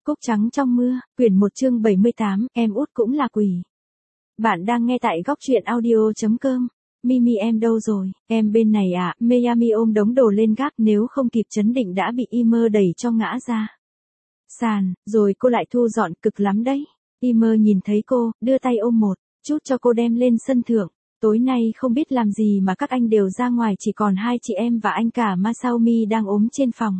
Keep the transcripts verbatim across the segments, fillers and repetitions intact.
Cúc trắng trong mưa, quyển một chương bảy mươi tám, em út cũng là quỷ. Bạn đang nghe tại góc truyện audio chấm com. Mimi em đâu rồi, em bên này à, Miami ôm đống đồ lên gác nếu không kịp chấn định đã bị Imer đẩy cho ngã ra sàn, rồi cô lại thu dọn cực lắm đấy. Imer nhìn thấy cô, đưa tay ôm một chút cho cô đem lên sân thượng. Tối nay không biết làm gì mà các anh đều ra ngoài, chỉ còn hai chị em và anh cả Masaomi đang ốm trên phòng.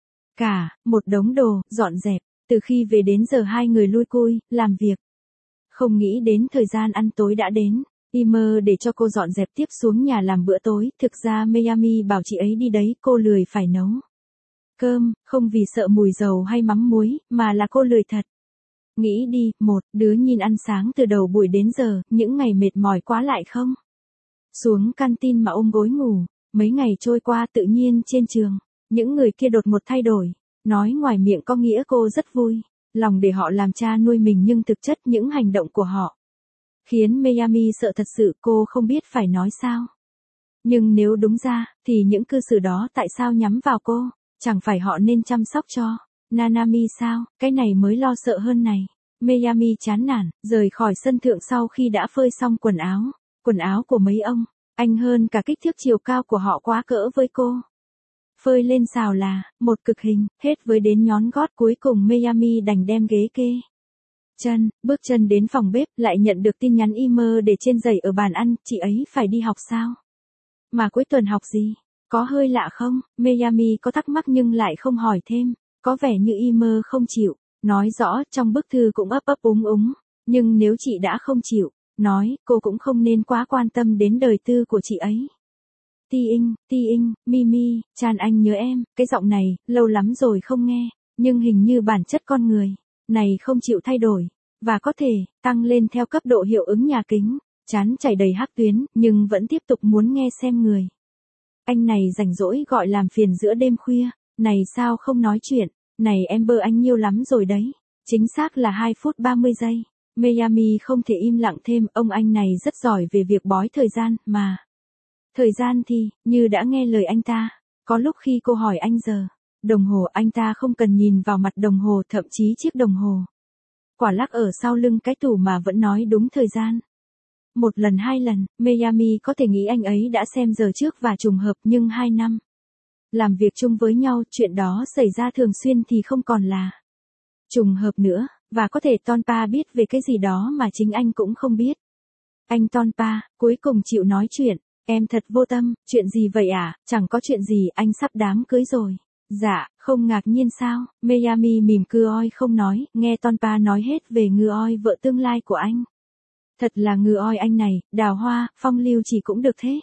Cả, một đống đồ, dọn dẹp, từ khi về đến giờ hai người lui cui, làm việc. Không nghĩ đến thời gian ăn tối đã đến. Imer để cho cô dọn dẹp tiếp xuống nhà làm bữa tối, thực ra Miami bảo chị ấy đi đấy, cô lười phải nấu cơm, không vì sợ mùi dầu hay mắm muối, mà là cô lười thật. Nghĩ đi, một đứa nhìn ăn sáng từ đầu buổi đến giờ, những ngày mệt mỏi quá lại không xuống canteen mà ôm gối ngủ. Mấy ngày trôi qua tự nhiên trên trường, những người kia đột một thay đổi, nói ngoài miệng có nghĩa cô rất vui lòng để họ làm cha nuôi mình, nhưng thực chất những hành động của họ khiến Miami sợ thật sự, cô không biết phải nói sao. Nhưng nếu đúng ra, thì những cư xử đó tại sao nhắm vào cô, chẳng phải họ nên chăm sóc cho Nanami sao, cái này mới lo sợ hơn này. Miami chán nản, rời khỏi sân thượng sau khi đã phơi xong quần áo. Quần áo của mấy ông, anh hơn cả kích thước chiều cao của họ quá cỡ với cô. Phơi lên xào là, một cực hình, hết với đến nhón gót. Cuối cùng Miami đành đem ghế kê chân, bước chân đến phòng bếp, lại nhận được tin nhắn Imer để trên giày ở bàn ăn, chị ấy phải đi học sao? Mà cuối tuần học gì? Có hơi lạ không? Miami có thắc mắc nhưng lại không hỏi thêm, có vẻ như Imer không chịu, nói rõ trong bức thư cũng ấp ấp úng úng, nhưng nếu chị đã không chịu, nói, cô cũng không nên quá quan tâm đến đời tư của chị ấy. Ti Inh, Ti Inh, Mimi, Chan anh nhớ em, cái giọng này, lâu lắm rồi không nghe, nhưng hình như bản chất con người này không chịu thay đổi, và có thể tăng lên theo cấp độ hiệu ứng nhà kính. Chán chảy đầy hắc tuyến, nhưng vẫn tiếp tục muốn nghe xem người anh này rảnh rỗi gọi làm phiền giữa đêm khuya. Này sao không nói chuyện, này em bơ anh nhiều lắm rồi đấy. Chính xác là hai phút ba mươi giây. Miami không thể im lặng thêm, ông anh này rất giỏi về việc bói thời gian, mà thời gian thì, như đã nghe lời anh ta. Có lúc khi cô hỏi anh giờ đồng hồ, anh ta không cần nhìn vào mặt đồng hồ, thậm chí chiếc đồng hồ quả lắc ở sau lưng cái tủ mà vẫn nói đúng thời gian. Một lần hai lần, Miami có thể nghĩ anh ấy đã xem giờ trước và trùng hợp, nhưng hai năm làm việc chung với nhau, chuyện đó xảy ra thường xuyên thì không còn là trùng hợp nữa, và có thể Tonpa biết về cái gì đó mà chính anh cũng không biết. Anh Tonpa, cuối cùng chịu nói chuyện, em thật vô tâm, chuyện gì vậy à, chẳng có chuyện gì, anh sắp đám cưới rồi. Dạ, không ngạc nhiên sao, Miami mỉm cười oi không nói, nghe Tonpa nói hết về ngư oi vợ tương lai của anh. Thật là ngư oi anh này, đào hoa, phong lưu chỉ cũng được thế.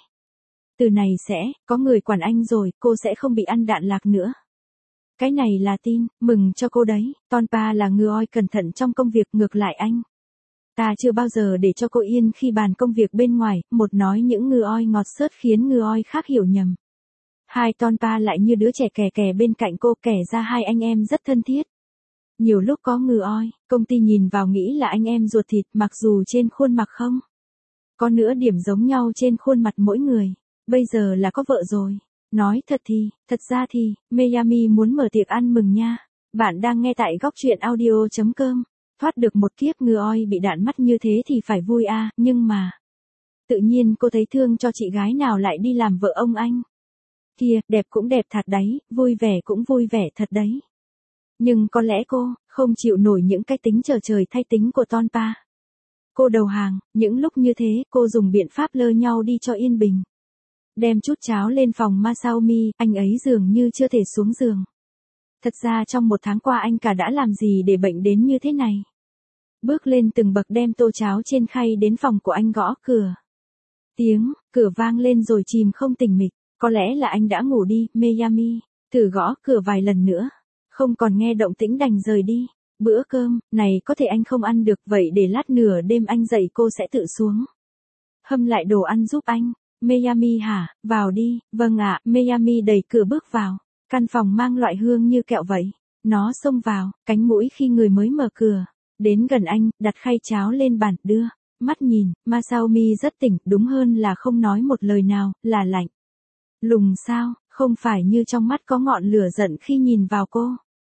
Từ này sẽ, có người quản anh rồi, cô sẽ không bị ăn đạn lạc nữa. Cái này là tin, mừng cho cô đấy, Tonpa là ngư oi cẩn thận trong công việc, ngược lại anh ta chưa bao giờ để cho cô yên khi bàn công việc bên ngoài, một nói những ngư oi ngọt xớt khiến ngư oi khác hiểu nhầm. Hai Tonpa lại như đứa trẻ kè kè bên cạnh cô, kể ra hai anh em rất thân thiết. Nhiều lúc có ngư oi, công ty nhìn vào nghĩ là anh em ruột thịt, mặc dù trên khuôn mặt không có nửa điểm giống nhau trên khuôn mặt mỗi người. Bây giờ là có vợ rồi. Nói thật thì, thật ra thì, Miami muốn mở tiệc ăn mừng nha. Bạn đang nghe tại góc truyện audio chấm com. Thoát được một kiếp ngư oi bị đạn mắt như thế thì phải vui à, nhưng mà tự nhiên cô thấy thương cho chị gái nào lại đi làm vợ ông anh kia, đẹp cũng đẹp thật đấy, vui vẻ cũng vui vẻ thật đấy. Nhưng có lẽ cô không chịu nổi những cái tính chờ trời thay tính của Tonpa. Cô đầu hàng, những lúc như thế, cô dùng biện pháp lơ nhau đi cho yên bình. Đem chút cháo lên phòng Masaomi, anh ấy dường như chưa thể xuống giường. Thật ra trong một tháng qua anh cả đã làm gì để bệnh đến như thế này. Bước lên từng bậc đem tô cháo trên khay đến phòng của anh, gõ cửa. Tiếng cửa vang lên rồi chìm không tỉnh mịch. Có lẽ là anh đã ngủ đi. Miami thử gõ cửa vài lần nữa, không còn nghe động tĩnh đành rời đi. Bữa cơm này có thể anh không ăn được, vậy để lát nửa đêm anh dậy cô sẽ tự xuống hâm lại đồ ăn giúp anh. Miami hả, vào đi. Vâng ạ. Miami đẩy cửa bước vào. Căn phòng mang loại hương như kẹo vậy. Nó xông vào cánh mũi khi người mới mở cửa đến gần anh, đặt khay cháo lên bàn, đưa mắt nhìn. Masaomi rất tỉnh, đúng hơn là không nói một lời nào, là lạnh lùng sao, không phải như trong mắt có ngọn lửa giận khi nhìn vào cô.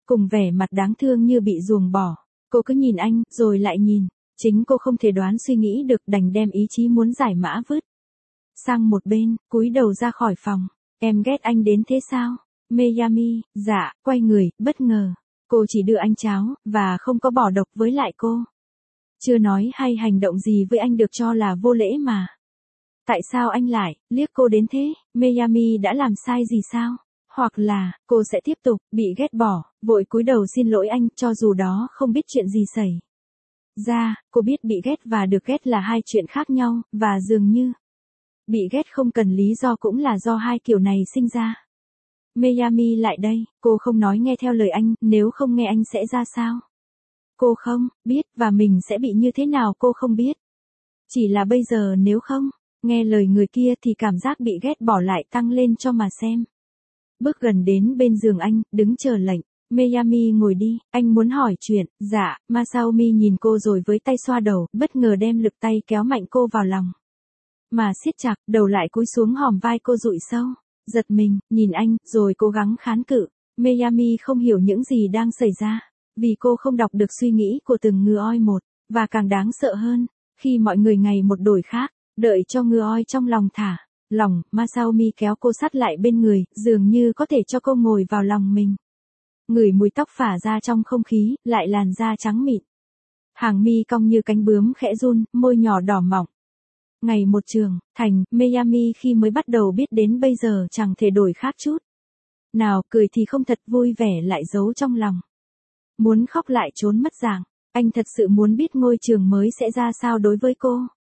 cùng vẻ mặt đáng thương như bị ruồng bỏ. Cô cứ nhìn anh, rồi lại nhìn. Chính cô không thể đoán suy nghĩ được, đành đem ý chí muốn giải mã vứt sang một bên, cúi đầu ra khỏi phòng. Em ghét anh đến thế sao? Miyami, dạ, quay người, bất ngờ. Cô chỉ đưa anh cháo, và không có bỏ độc với lại cô. Chưa nói hay hành động gì với anh được cho là vô lễ mà. Tại sao anh lại liếc cô đến thế? Miyami đã làm sai gì sao? Hoặc là, cô sẽ tiếp tục bị ghét bỏ, vội cúi đầu xin lỗi anh, cho dù đó không biết chuyện gì xảy ra. Cô biết bị ghét và được ghét là hai chuyện khác nhau, và dường như bị ghét không cần lý do cũng là do hai kiểu này sinh ra. Miyami lại đây, cô không nói nghe theo lời anh, nếu không nghe anh sẽ ra sao? Cô không biết, và mình sẽ bị như thế nào cô không biết. Chỉ là bây giờ nếu không nghe lời người kia thì cảm giác bị ghét bỏ lại tăng lên cho mà xem. Bước gần đến bên giường anh, đứng chờ lệnh. Miyami ngồi đi, anh muốn hỏi chuyện. Dạ, Masaomi nhìn cô rồi với tay xoa đầu, bất ngờ đem lực tay kéo mạnh cô vào lòng. Mà siết chặt, đầu lại cúi xuống hòm vai cô dụi sâu. Giật mình, nhìn anh, rồi cố gắng kháng cự. Miyami không hiểu những gì đang xảy ra, vì cô không đọc được suy nghĩ của từng ngư oi một, và càng đáng sợ hơn, khi mọi người ngày một đổi khác, đợi cho ngư oi trong lòng thả lòng, Masaomi kéo cô sát lại bên người, dường như có thể cho cô ngồi vào lòng mình. Ngửi mùi tóc phả ra trong không khí, lại làn da trắng mịn. Hàng mi cong như cánh bướm khẽ run, môi nhỏ đỏ mọng. Ngày một trường, thành, Miyami khi mới bắt đầu biết đến bây giờ chẳng thể đổi khác chút nào, cười thì không thật, vui vẻ lại giấu trong lòng. Muốn khóc lại trốn mất dạng. Anh thật sự muốn biết ngôi trường mới sẽ ra sao đối với cô.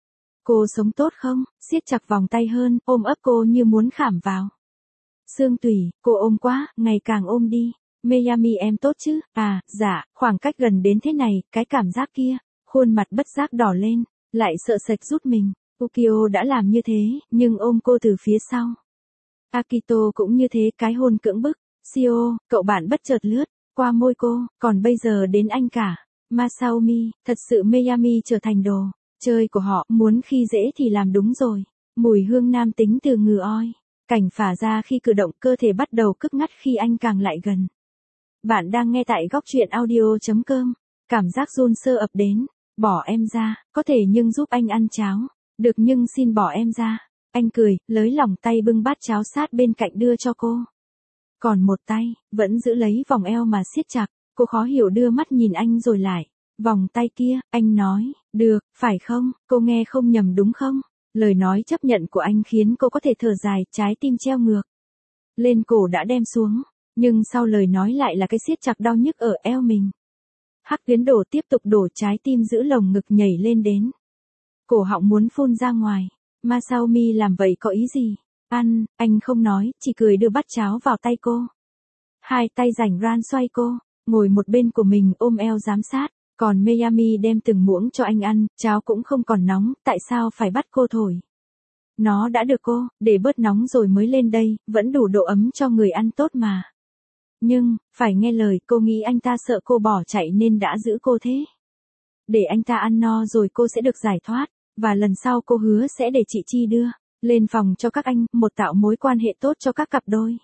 Cô sống tốt không? Siết chặt vòng tay hơn, ôm ấp cô như muốn khảm vào xương tủy. Cô ôm quá, ngày càng ôm đi. Miyami em tốt chứ? À, dạ, khoảng cách gần đến thế này, cái cảm giác kia. Khuôn mặt bất giác đỏ lên, lại sợ sệt rút mình. Ukyo đã làm như thế, nhưng ôm cô từ phía sau. Akito cũng như thế, cái hôn cưỡng bức. Shio, cậu bạn bất chợt lướt qua môi cô, còn bây giờ đến anh cả. Masaomi, thật sự Miyami trở thành đồ chơi của họ, muốn khi dễ thì làm đúng rồi. Mùi hương nam tính từ ngừ oi, cảnh phả ra khi cử động, cơ thể bắt đầu cức ngắt khi anh càng lại gần. Bạn đang nghe tại góc truyện audio chấm com. Cảm giác run sơ ập đến. Bỏ em ra, có thể nhưng giúp anh ăn cháo. Được nhưng xin bỏ em ra. Anh cười, lới lỏng tay bưng bát cháo sát bên cạnh đưa cho cô. Còn một tay, vẫn giữ lấy vòng eo mà siết chặt. Cô khó hiểu đưa mắt nhìn anh rồi lại. Vòng tay kia, anh nói, được, phải không, cô nghe không nhầm đúng không? Lời nói chấp nhận của anh khiến cô có thể thở dài, trái tim treo ngược lên cổ đã đem xuống. Nhưng sau lời nói lại là cái siết chặt đau nhức ở eo mình. Hắc tuyến đổ tiếp tục đổ, trái tim giữ lồng ngực nhảy lên đến. Cổ họng muốn phun ra ngoài. Masaomi làm vậy có ý gì? Ăn, anh không nói, chỉ cười đưa bát cháo vào tay cô. Hai tay rảnh ran xoay cô, ngồi một bên của mình ôm eo giám sát. Còn Miyami đem từng muỗng cho anh ăn, cháo cũng không còn nóng, tại sao phải bắt cô thổi? Nó đã được cô, để bớt nóng rồi mới lên đây, vẫn đủ độ ấm cho người ăn tốt mà. Nhưng, phải nghe lời, cô nghĩ anh ta sợ cô bỏ chạy nên đã giữ cô thế. Để anh ta ăn no rồi cô sẽ được giải thoát, và lần sau cô hứa sẽ để chị Chi đưa lên phòng cho các anh, một tạo mối quan hệ tốt cho các cặp đôi.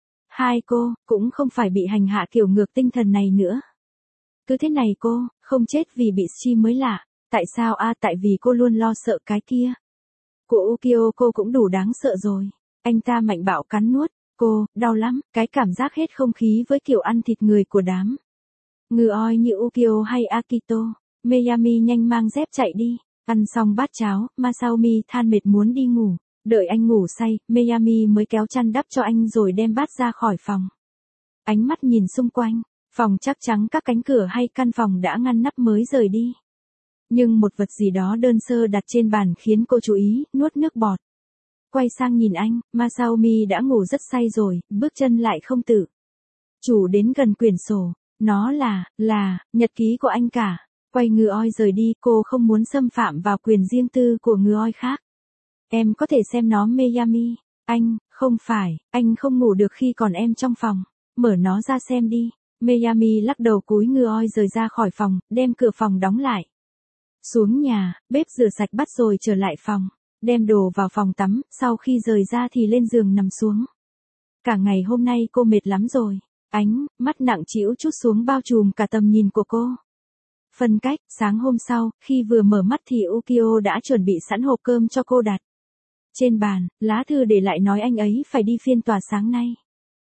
Hai cô, cũng không phải bị hành hạ kiểu ngược tinh thần này nữa. Cứ thế này cô, không chết vì bị Chi mới lạ. Tại sao a à, tại vì cô luôn lo sợ cái kia. Của Ukyo cô cũng đủ đáng sợ rồi. Anh ta mạnh bạo cắn nuốt. Cô, đau lắm, cái cảm giác hết không khí với kiểu ăn thịt người của đám ngừ oi như Ukyo hay Akito. Miyami nhanh mang dép chạy đi. Ăn xong bát cháo, Masaomi than mệt muốn đi ngủ. Đợi anh ngủ say, Miyami mới kéo chăn đắp cho anh rồi đem bát ra khỏi phòng. Ánh mắt nhìn xung quanh. Phòng chắc chắn các cánh cửa hay căn phòng đã ngăn nắp mới rời đi. Nhưng một vật gì đó đơn sơ đặt trên bàn khiến cô chú ý, nuốt nước bọt. Quay sang nhìn anh, Masaomi đã ngủ rất say rồi, bước chân lại không tự chủ đến gần quyển sổ. Nó là, là, nhật ký của anh cả. Quay ngừ oi rời đi, cô không muốn xâm phạm vào quyền riêng tư của ngừ oi khác. Em có thể xem nó Miyami. Anh, không phải, anh không ngủ được khi còn em trong phòng. Mở nó ra xem đi. Miyami lắc đầu cúi ngừ oi rời ra khỏi phòng, đem cửa phòng đóng lại. Xuống nhà, bếp rửa sạch bát rồi trở lại phòng. Đem đồ vào phòng tắm, sau khi rời ra thì lên giường nằm xuống. Cả ngày hôm nay cô mệt lắm rồi. Ánh mắt nặng trĩu trút xuống bao trùm cả tầm nhìn của cô. Phân cách, sáng hôm sau, khi vừa mở mắt thì Ukyo đã chuẩn bị sẵn hộp cơm cho cô đặt trên bàn, lá thư để lại nói anh ấy phải đi phiên tòa sáng nay.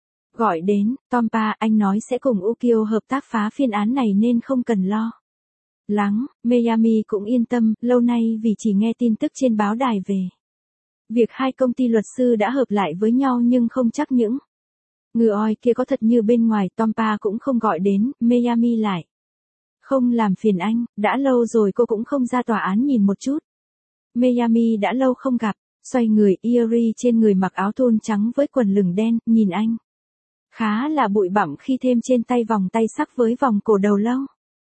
Gọi đến, Tompa, anh nói sẽ cùng Ukyo hợp tác phá phiên án này nên không cần lo lắng. Miami cũng yên tâm, lâu nay vì chỉ nghe tin tức trên báo đài về việc hai công ty luật sư đã hợp lại với nhau nhưng không chắc những ngư oi kia có thật như bên ngoài. Tompa cũng không gọi đến, Miami lại không làm phiền anh, đã lâu rồi cô cũng không ra tòa án nhìn một chút. Miami đã lâu không gặp, xoay người, Erie trên người mặc áo thun trắng với quần lửng đen, nhìn anh khá là bụi bặm khi thêm trên tay vòng tay sắc với vòng cổ đầu lâu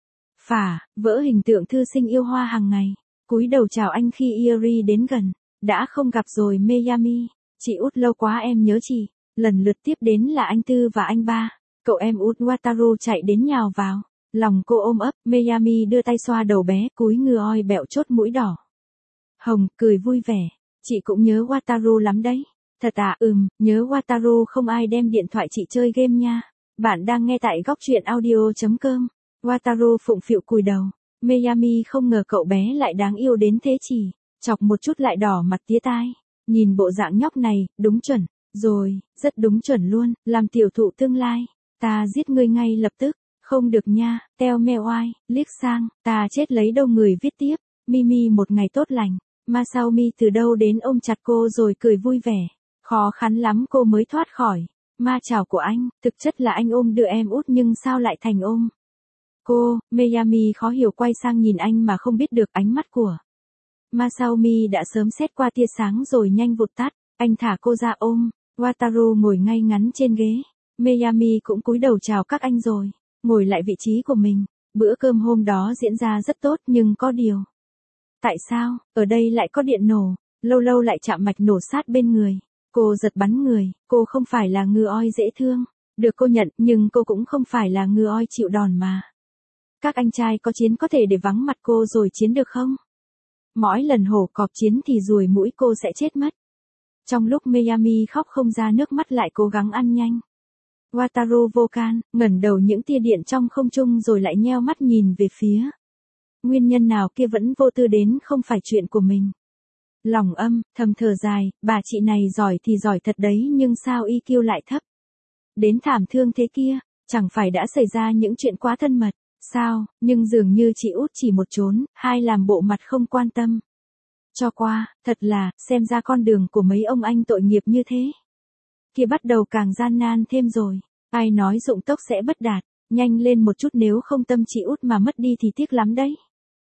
phả, vỡ hình tượng thư sinh yêu hoa hàng ngày. Cúi đầu chào anh khi Erie đến gần. Đã không gặp rồi Miami. Chị út lâu quá em nhớ chị. Lần lượt tiếp đến là anh Tư và anh Ba. Cậu em út Wataru chạy đến nhào vào lòng cô ôm ấp. Miami đưa tay xoa đầu bé, cúi ngư oi bẹo chốt mũi đỏ hồng, cười vui vẻ. Chị cũng nhớ Wataru lắm đấy. Thật à? Ừm, nhớ Wataru. Không ai đem điện thoại chị chơi game nha. Bạn đang nghe tại góc truyện audio chấm com. Wataru phụng phịu cùi đầu. Miami không ngờ cậu bé lại đáng yêu đến thế, chỉ chọc một chút lại đỏ mặt tía tai. Nhìn bộ dạng nhóc này, đúng chuẩn rồi, rất đúng chuẩn luôn, làm tiểu thụ tương lai. Ta giết ngươi ngay lập tức. Không được nha. Teo me oai, liếc sang, ta chết lấy đâu. Người viết tiếp. Mimi một ngày tốt lành. Masaomi từ đâu đến ôm chặt cô rồi cười vui vẻ. Khó khăn lắm cô mới thoát khỏi ma chảo của anh. Thực chất là anh ôm đưa em út nhưng sao lại thành ôm cô. Miami khó hiểu quay sang nhìn anh mà không biết được ánh mắt của Masaomi đã sớm xét qua tia sáng rồi nhanh vụt tắt. Anh thả cô ra ôm. Wataru ngồi ngay ngắn trên ghế. Miami cũng cúi đầu chào các anh rồi ngồi lại vị trí của mình. Bữa cơm hôm đó diễn ra rất tốt nhưng có điều. Tại sao, ở đây lại có điện nổ, lâu lâu lại chạm mạch nổ sát bên người. Cô giật bắn người, cô không phải là ngư oi dễ thương. Được cô nhận, nhưng cô cũng không phải là ngư oi chịu đòn mà. Các anh trai có chiến có thể để vắng mặt cô rồi chiến được không? Mỗi lần hổ cọp chiến thì ruồi mũi cô sẽ chết mất. Trong lúc Miami khóc không ra nước mắt lại cố gắng ăn nhanh. Wataru vô can, ngẩng đầu những tia điện trong không trung rồi lại nheo mắt nhìn về phía. Nguyên nhân nào kia vẫn vô tư đến không phải chuyện của mình. Lòng âm, thầm thở dài, bà chị này giỏi thì giỏi thật đấy nhưng sao i kiu lại thấp. Đến thảm thương thế kia, chẳng phải đã xảy ra những chuyện quá thân mật, sao, nhưng dường như chị út chỉ một trốn, hai làm bộ mặt không quan tâm. Cho qua, thật là, xem ra con đường của mấy ông anh tội nghiệp như thế. Kia bắt đầu càng gian nan thêm rồi, ai nói dụng tốc sẽ bất đạt, nhanh lên một chút nếu không tâm chị út mà mất đi thì tiếc lắm đấy.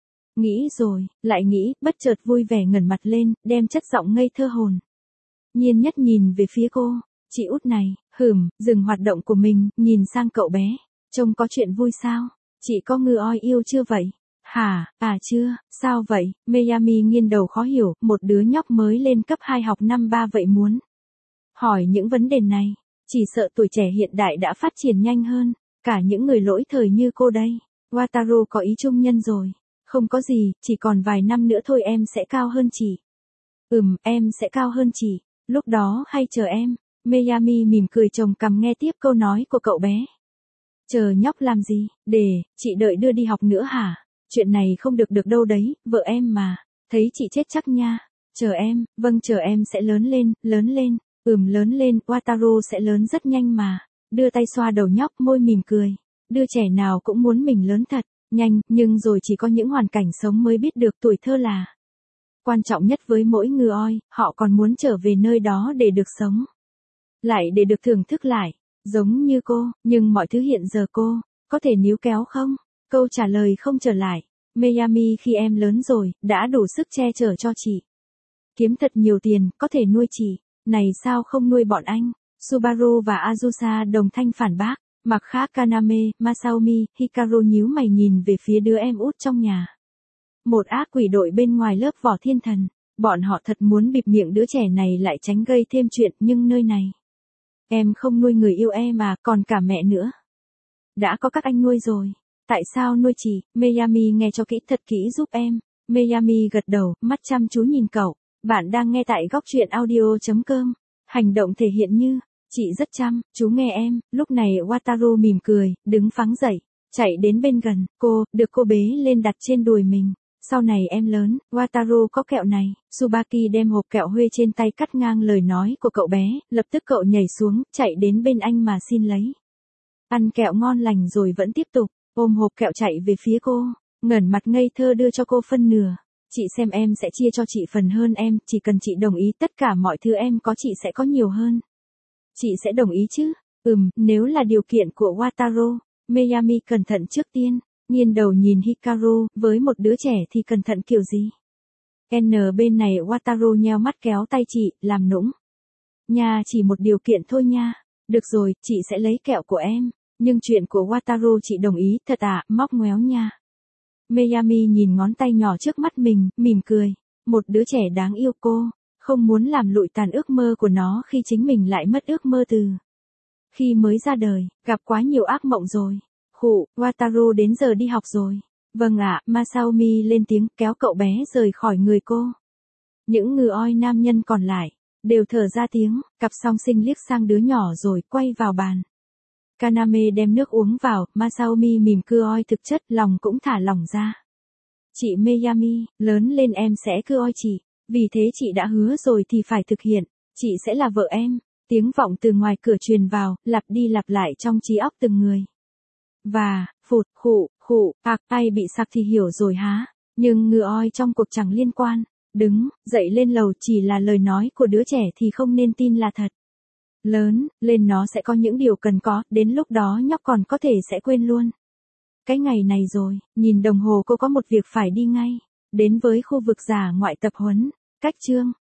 Nghĩ rồi, lại nghĩ, bất chợt vui vẻ ngẩng mặt lên, đem chất giọng ngây thơ hồn nhiên nhất nhìn về phía cô. Chị út này, hửm, dừng hoạt động của mình, nhìn sang cậu bé. Trông có chuyện vui sao? Chị có ngư oi yêu chưa vậy? Hả, à chưa, sao vậy? Miami nghiêng đầu khó hiểu, một đứa nhóc mới lên cấp hai học năm ba vậy muốn hỏi những vấn đề này. Chỉ sợ tuổi trẻ hiện đại đã phát triển nhanh hơn cả những người lỗi thời như cô đây. Wataru có ý trung nhân rồi. Không có gì, chỉ còn vài năm nữa thôi em sẽ cao hơn chị. Ừm, em sẽ cao hơn chị. Lúc đó hay chờ em. Miami mỉm cười chồng cằm nghe tiếp câu nói của cậu bé. Chờ nhóc làm gì, để, chị đợi đưa đi học nữa hả? Chuyện này không được được đâu đấy, vợ em mà. Thấy chị chết chắc nha. Chờ em, vâng chờ em sẽ lớn lên, lớn lên. Ừm lớn lên, Wataru sẽ lớn rất nhanh mà. Đưa tay xoa đầu nhóc môi mỉm cười. Đứa trẻ nào cũng muốn mình lớn thật. Nhanh, nhưng rồi chỉ có những hoàn cảnh sống mới biết được tuổi thơ là quan trọng nhất với mỗi ngư oi, họ còn muốn trở về nơi đó để được sống. Lại để được thưởng thức lại, giống như cô, nhưng mọi thứ hiện giờ cô, có thể níu kéo không? Câu trả lời không trở lại. Miami khi em lớn rồi, đã đủ sức che chở cho chị. Kiếm thật nhiều tiền, có thể nuôi chị. Này sao không nuôi bọn anh? Subaru và Azusa đồng thanh phản bác. Mặt khác Kaname, Masaomi, Hikaru nhíu mày nhìn về phía đứa em út trong nhà. Một ác quỷ đội bên ngoài lớp vỏ thiên thần. Bọn họ thật muốn bịt miệng đứa trẻ này lại tránh gây thêm chuyện, nhưng nơi này. Em không nuôi người yêu em mà, còn cả mẹ nữa. Đã có các anh nuôi rồi. Tại sao nuôi chị? Miami nghe cho kỹ thật kỹ giúp em. Miami gật đầu, mắt chăm chú nhìn cậu. Bạn đang nghe tại góc truyện audio chấm com. Hành động thể hiện như Chị rất chăm, chú nghe em. Lúc này Wataru mỉm cười, đứng phắng dậy, chạy đến bên gần, cô, được cô bế lên đặt trên đùi mình. Sau này em lớn, Wataru có kẹo này. Tsubaki đem hộp kẹo Huê trên tay cắt ngang lời nói của cậu bé, lập tức cậu nhảy xuống, chạy đến bên anh mà xin lấy. Ăn kẹo ngon lành rồi vẫn tiếp tục, ôm hộp kẹo chạy về phía cô, ngẩng mặt ngây thơ đưa cho cô phân nửa. Chị xem em sẽ chia cho chị phần hơn em, chỉ cần chị đồng ý tất cả mọi thứ em có chị sẽ có nhiều hơn. Chị sẽ đồng ý chứ? Ừm, nếu là điều kiện của Wataru. Miyami cẩn thận trước tiên, nghiêng đầu nhìn Hikaru, với một đứa trẻ thì cẩn thận kiểu gì? N bên này Wataru nheo mắt kéo tay chị, làm nũng. Nha, chỉ một điều kiện thôi nha. Được rồi, chị sẽ lấy kẹo của em. Nhưng chuyện của Wataru chị đồng ý, thật à, móc ngoéo nha. Miyami nhìn ngón tay nhỏ trước mắt mình, mỉm cười. Một đứa trẻ đáng yêu cô, không muốn làm lụi tàn ước mơ của nó khi chính mình lại mất ước mơ từ khi mới ra đời, gặp quá nhiều ác mộng rồi. Khụ, Wataru đến giờ đi học rồi. Vâng ạ, Masaomi lên tiếng kéo cậu bé rời khỏi người cô. Những ngừ oi nam nhân còn lại, đều thở ra tiếng, cặp song sinh liếc sang đứa nhỏ rồi quay vào bàn. Kaname đem nước uống vào, Masaomi mỉm cưa oi thực chất, lòng cũng thả lỏng ra. Chị Miyami, lớn lên em sẽ cưa oi chị, vì thế chị đã hứa rồi thì phải thực hiện, chị sẽ là vợ em. Tiếng vọng từ ngoài cửa truyền vào, lặp đi lặp lại trong trí óc từng người. Và, phụt, khụ, khụ, ạc, ai bị sặc thì hiểu rồi há. Nhưng ngừ oi trong cuộc chẳng liên quan. Đứng, dậy lên lầu chỉ là lời nói của đứa trẻ thì không nên tin là thật. Lớn, lên nó sẽ có những điều cần có, đến lúc đó nhóc còn có thể sẽ quên luôn. Cái ngày này rồi, nhìn đồng hồ cô có một việc phải đi ngay. Đến với khu vực giả ngoại tập huấn. Cách chương.